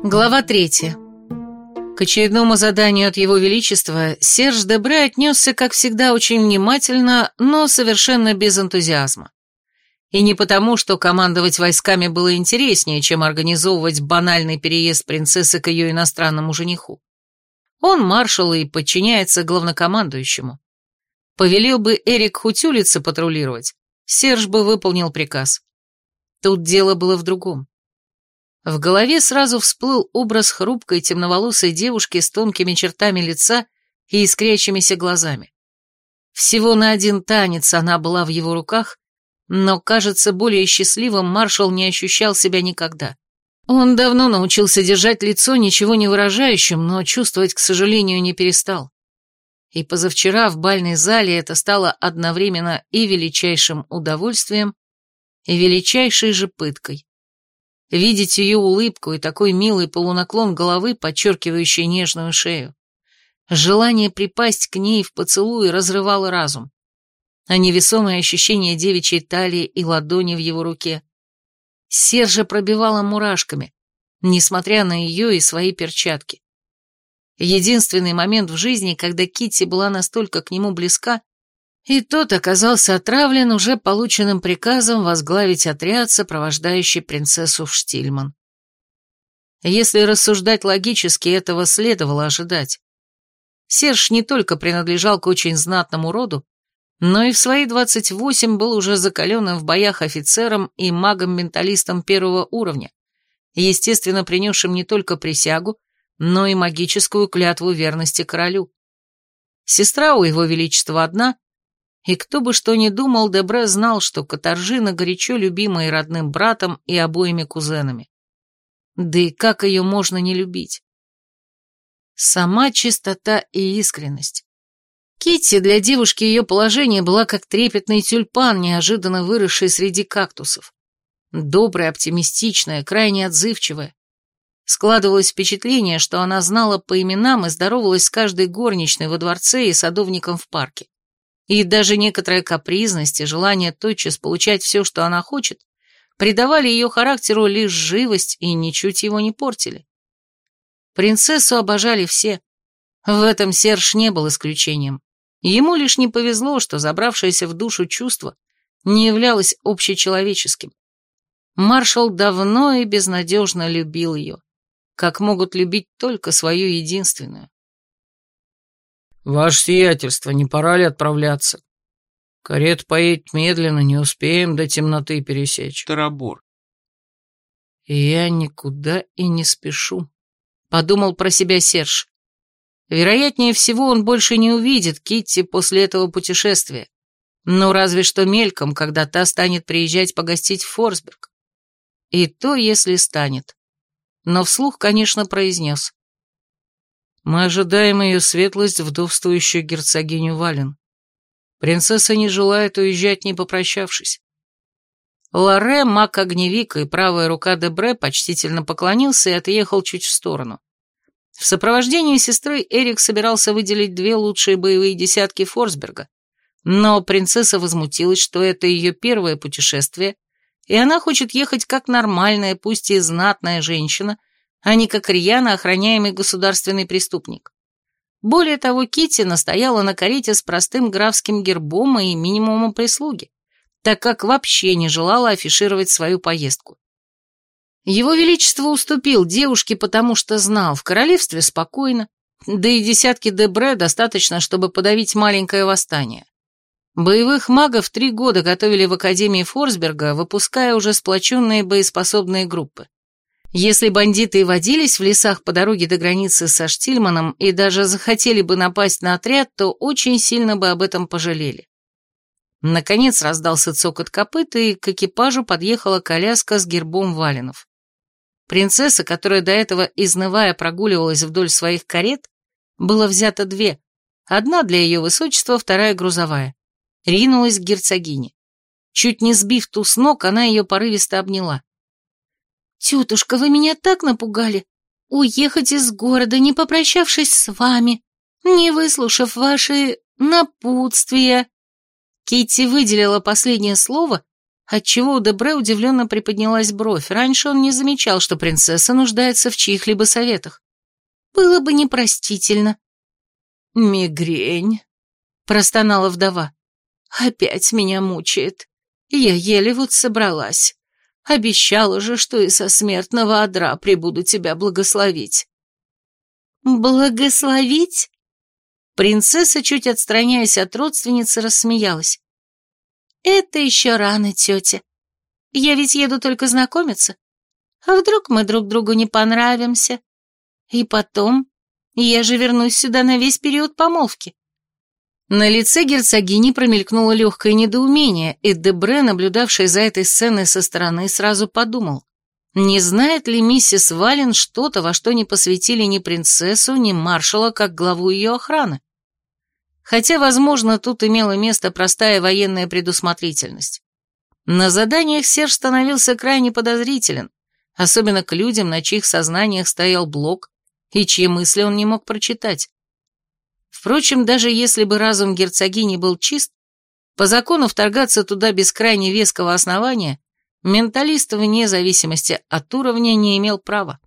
Глава 3. К очередному заданию от Его Величества Серж Дебре отнесся, как всегда, очень внимательно, но совершенно без энтузиазма. И не потому, что командовать войсками было интереснее, чем организовывать банальный переезд принцессы к ее иностранному жениху. Он маршал и подчиняется главнокомандующему. Повелел бы Эрик хоть улицы патрулировать, Серж бы выполнил приказ. Тут дело было в другом. В голове сразу всплыл образ хрупкой темноволосой девушки с тонкими чертами лица и искрящимися глазами. Всего на один танец она была в его руках, но, кажется, более счастливым маршал не ощущал себя никогда. Он давно научился держать лицо ничего не выражающим, но чувствовать, к сожалению, не перестал. И позавчера в бальной зале это стало одновременно и величайшим удовольствием, и величайшей же пыткой. Видеть ее улыбку и такой милый полунаклон головы, подчеркивающий нежную шею. Желание припасть к ней в поцелуй разрывало разум. А невесомое ощущение девичьей талии и ладони в его руке. Сержа пробивала мурашками, несмотря на ее и свои перчатки. Единственный момент в жизни, когда Китти была настолько к нему близка, и тот оказался отравлен уже полученным приказом возглавить отряд, сопровождающий принцессу в Штильман. Если рассуждать логически, этого следовало ожидать. Серж не только принадлежал к очень знатному роду, но и в свои 28 был уже закаленным в боях офицером и магом-менталистом первого уровня, естественно, принесшим не только присягу, но и магическую клятву верности королю. Сестра у его величества одна, и кто бы что ни думал, Дебре знал, что Катаржина горячо любима и родным братом, и обоими кузенами. Да и как ее можно не любить? Сама чистота и искренность. Китти для девушки ее положения была как трепетный тюльпан, неожиданно выросший среди кактусов. Добрая, оптимистичная, крайне отзывчивая. Складывалось впечатление, что она знала по именам и здоровалась с каждой горничной во дворце и садовником в парке. И даже некоторая капризность и желание тотчас получать все, что она хочет, придавали ее характеру лишь живость и ничуть его не портили. Принцессу обожали все. В этом Серж не был исключением. Ему лишь не повезло, что забравшееся в душу чувство не являлось общечеловеческим. Маршал давно и безнадежно любил ее, как могут любить только свою единственную. «Ваше сиятельство, не пора ли отправляться? Карета поедет медленно, не успеем до темноты пересечь». Тарабор. «Я никуда и не спешу», — подумал про себя Серж. Вероятнее всего, он больше не увидит Китти после этого путешествия. Ну, разве что мельком, когда та станет приезжать погостить в Форсберг. И то, если станет. Но вслух, конечно, произнес. «Мы ожидаем ее светлость, вдовствующую герцогиню Вален. Принцесса не желает уезжать, не попрощавшись». Лоре, маг-огневик и правая рука Дебре почтительно поклонился и отъехал чуть в сторону. В сопровождении сестры Эрик собирался выделить 2 лучшие боевые десятки Форсберга, но принцесса возмутилась, что это ее первое путешествие, и она хочет ехать как нормальная, пусть и знатная женщина, а не как рьяно охраняемый государственный преступник. Более того, Китти настояла на карете с простым графским гербом и минимумом прислуги, так как вообще не желала афишировать свою поездку. Его Величество уступил девушке, потому что знал, в королевстве спокойно, да и десятки Дебре достаточно, чтобы подавить маленькое восстание. Боевых магов 3 года готовили в Академии Форсберга, выпуская уже сплоченные боеспособные группы. Если бандиты и водились в лесах по дороге до границы со Штильманом и даже захотели бы напасть на отряд, то очень сильно бы об этом пожалели. Наконец раздался цокот копыт, и к экипажу подъехала коляска с гербом Валенов. Принцесса, которая до этого, изнывая, прогуливалась вдоль своих карет, было взято 2. Одна для ее высочества, вторая грузовая. Ринулась к герцогине. Чуть не сбив ту с ног, она ее порывисто обняла. «Тетушка, вы меня так напугали! Уехать из города, не попрощавшись с вами, не выслушав ваши напутствия!» Китти выделила последнее слово отчего у Дебре удивленно приподнялась бровь. Раньше он не замечал, что принцесса нуждается в чьих-либо советах. Было бы непростительно. «Мигрень», — простонала вдова. «Опять меня мучает. Я еле вот собралась. Обещала же, что и со смертного одра прибуду тебя благословить». «Благословить?» Принцесса, чуть отстраняясь от родственницы, рассмеялась. «Это еще рано, тетя. Я ведь еду только знакомиться. А вдруг мы друг другу не понравимся? И потом, я же вернусь сюда на весь период помолвки». На лице герцогини промелькнуло легкое недоумение, и Дебре, наблюдавший за этой сценой со стороны, сразу подумал, не знает ли миссис Вален что-то, во что не посвятили ни принцессу, ни маршала, как главу ее охраны. Хотя, возможно, тут имела место простая военная предусмотрительность. На заданиях Серж становился крайне подозрителен, особенно к людям, на чьих сознаниях стоял блок, и чьи мысли он не мог прочитать. Впрочем, даже если бы разум герцогини был чист, по закону вторгаться туда без крайне веского основания менталист, вне зависимости от уровня, не имел права.